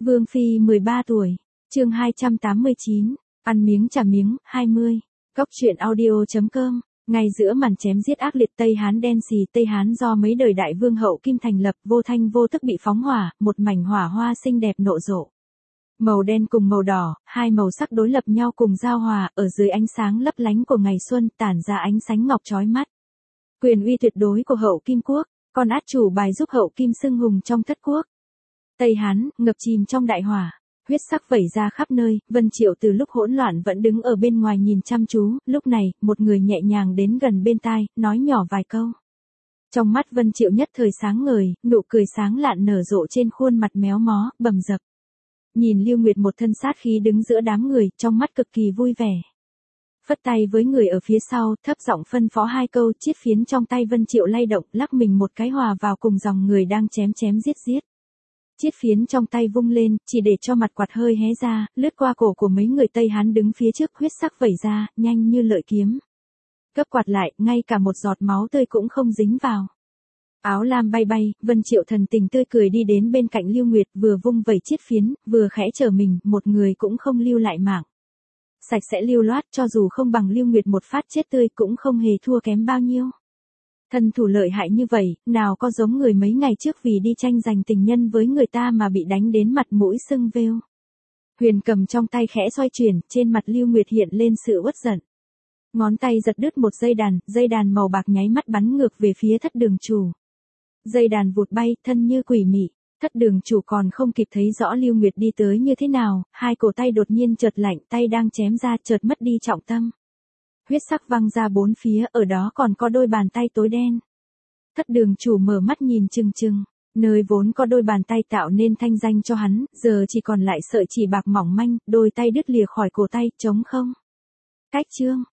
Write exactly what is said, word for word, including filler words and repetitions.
Vương Phi mười ba tuổi, chương hai trăm tám mươi chín, ăn miếng trả miếng, hai mươi. Góc truyện audio chấm com, ngay giữa màn chém giết ác liệt Tây Hán đen xì Tây Hán do mấy đời đại vương hậu Kim thành lập vô thanh vô tức bị phóng hỏa, một mảnh hỏa hoa xinh đẹp nộ rộ. Màu đen cùng màu đỏ, hai màu sắc đối lập nhau cùng giao hòa, ở dưới ánh sáng lấp lánh của ngày xuân tản ra ánh sáng ngọc chói mắt. Quyền uy tuyệt đối của hậu Kim quốc, con át chủ bài giúp hậu Kim xưng hùng trong thất quốc. Tây Hán, ngập chìm trong đại hỏa, huyết sắc vẩy ra khắp nơi, Vân Triệu từ lúc hỗn loạn vẫn đứng ở bên ngoài nhìn chăm chú, lúc này, một người nhẹ nhàng đến gần bên tai, nói nhỏ vài câu. Trong mắt Vân Triệu nhất thời sáng ngời, nụ cười sáng lạn nở rộ trên khuôn mặt méo mó, bầm dập. Nhìn Lưu Nguyệt một thân sát khí đứng giữa đám người, trong mắt cực kỳ vui vẻ. Phất tay với người ở phía sau, thấp giọng phân phó hai câu, chiết phiến trong tay Vân Triệu lay động, lắc mình một cái hòa vào cùng dòng người đang chém chém giết giết. Chiết phiến trong tay vung lên, chỉ để cho mặt quạt hơi hé ra, lướt qua cổ của mấy người Tây Hán đứng phía trước, huyết sắc vẩy ra, nhanh như lợi kiếm. Gấp quạt lại, ngay cả một giọt máu tươi cũng không dính vào. Áo lam bay bay, Vân Triệu thần tình tươi cười đi đến bên cạnh Lưu Nguyệt, vừa vung vẩy chiết phiến, vừa khẽ trở mình, một người cũng không lưu lại mạng. Sạch sẽ lưu loát, cho dù không bằng Lưu Nguyệt một phát chết tươi cũng không hề thua kém bao nhiêu. Thân thủ lợi hại như vậy, nào có giống người mấy ngày trước vì đi tranh giành tình nhân với người ta mà bị đánh đến mặt mũi sưng vêu. Huyền cầm trong tay khẽ xoay chuyển, trên mặt Lưu Nguyệt hiện lên sự uất giận. Ngón tay giật đứt một dây đàn, dây đàn màu bạc nháy mắt bắn ngược về phía thất đường chủ. Dây đàn vụt bay, thân như quỷ mị, thất đường chủ còn không kịp thấy rõ Lưu Nguyệt đi tới như thế nào, hai cổ tay đột nhiên chợt lạnh, tay đang chém ra chợt mất đi trọng tâm. Huyết sắc văng ra bốn phía, ở đó còn có đôi bàn tay tối đen. Thất đường chủ mở mắt nhìn chừng chừng, nơi vốn có đôi bàn tay tạo nên thanh danh cho hắn, giờ chỉ còn lại sợi chỉ bạc mỏng manh, đôi tay đứt lìa khỏi cổ tay, trống không. Cách chương,